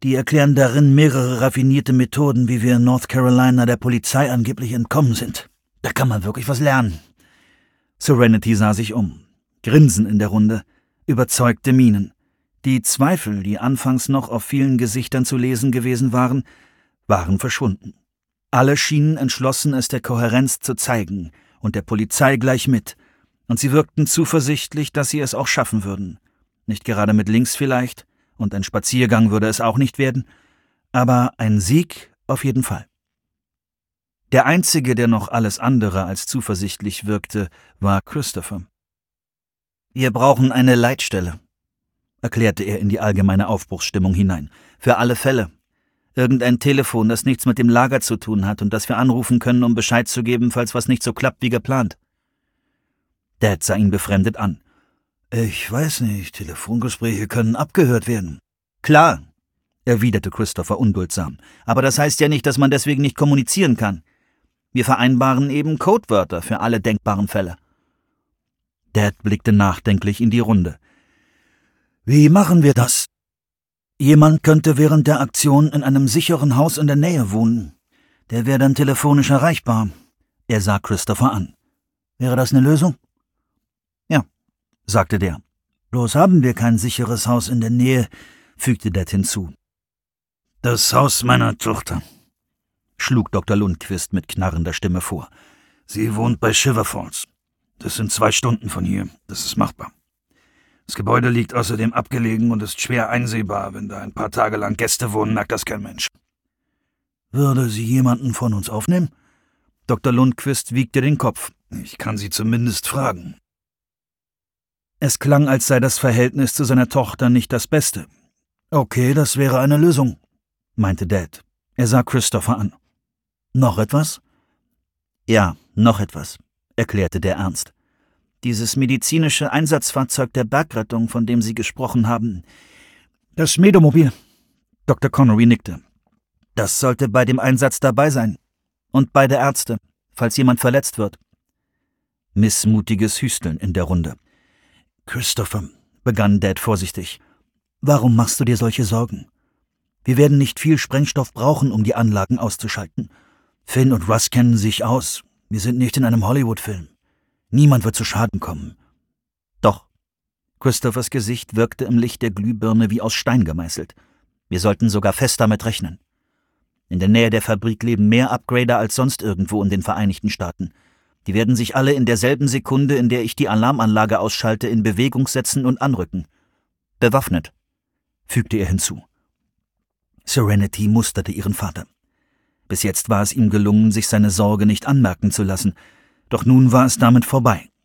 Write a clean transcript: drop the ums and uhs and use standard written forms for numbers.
Die erklären darin mehrere raffinierte Methoden, wie wir in North Carolina der Polizei angeblich entkommen sind. Da kann man wirklich was lernen. Serenity sah sich um. Grinsen in der Runde, überzeugte Mienen. Die Zweifel, die anfangs noch auf vielen Gesichtern zu lesen gewesen waren, waren verschwunden. Alle schienen entschlossen, es der Kohärenz zu zeigen, und der Polizei gleich mit, und sie wirkten zuversichtlich, dass sie es auch schaffen würden. Nicht gerade mit links vielleicht, und ein Spaziergang würde es auch nicht werden, aber ein Sieg auf jeden Fall. Der Einzige, der noch alles andere als zuversichtlich wirkte, war Christopher. »Wir brauchen eine Leitstelle«, erklärte er in die allgemeine Aufbruchsstimmung hinein. »Für alle Fälle. Irgendein Telefon, das nichts mit dem Lager zu tun hat und das wir anrufen können, um Bescheid zu geben, falls was nicht so klappt wie geplant.« Dad sah ihn befremdet an. »Ich weiß nicht, Telefongespräche können abgehört werden.« »Klar«, erwiderte Christopher unduldsam, »aber das heißt ja nicht, dass man deswegen nicht kommunizieren kann. Wir vereinbaren eben Codewörter für alle denkbaren Fälle.« Dad blickte nachdenklich in die Runde. »Wie machen wir das? Jemand könnte während der Aktion in einem sicheren Haus in der Nähe wohnen. Der wäre dann telefonisch erreichbar.« Er sah Christopher an. »Wäre das eine Lösung?« »Ja«, sagte der. »Bloß haben wir kein sicheres Haus in der Nähe«, fügte Dad hinzu. »Das Haus meiner Tochter«, schlug Dr. Lundquist mit knarrender Stimme vor. »Sie wohnt bei Shiver Falls. Das sind 2 Stunden von hier. Das ist machbar. Das Gebäude liegt außerdem abgelegen und ist schwer einsehbar. Wenn da ein paar Tage lang Gäste wohnen, merkt das kein Mensch.« »Würde sie jemanden von uns aufnehmen?« Dr. Lundquist wiegte den Kopf. »Ich kann sie zumindest fragen.« Es klang, als sei das Verhältnis zu seiner Tochter nicht das Beste. »Okay, das wäre eine Lösung«, meinte Dad. Er sah Christopher an. »Noch etwas?« »Ja, noch etwas«, erklärte der ernst. »Dieses medizinische Einsatzfahrzeug der Bergrettung, von dem Sie gesprochen haben. Das Medomobil.« Dr. Connery nickte. »Das sollte bei dem Einsatz dabei sein. Und beide Ärzte, falls jemand verletzt wird.« Missmutiges Hüsteln in der Runde. »Christopher«, begann Dad vorsichtig, »warum machst du dir solche Sorgen? Wir werden nicht viel Sprengstoff brauchen, um die Anlagen auszuschalten. Finn und Russ kennen sich aus. Wir sind nicht in einem Hollywood-Film. Niemand wird zu Schaden kommen.« »Doch.« Christophers Gesicht wirkte im Licht der Glühbirne wie aus Stein gemeißelt. »Wir sollten sogar fest damit rechnen. In der Nähe der Fabrik leben mehr Upgrader als sonst irgendwo in den Vereinigten Staaten. Die werden sich alle in derselben Sekunde, in der ich die Alarmanlage ausschalte, in Bewegung setzen und anrücken. Bewaffnet«, fügte er hinzu. Serenity musterte ihren Vater. Bis jetzt war es ihm gelungen, sich seine Sorge nicht anmerken zu lassen, doch nun war es damit vorbei.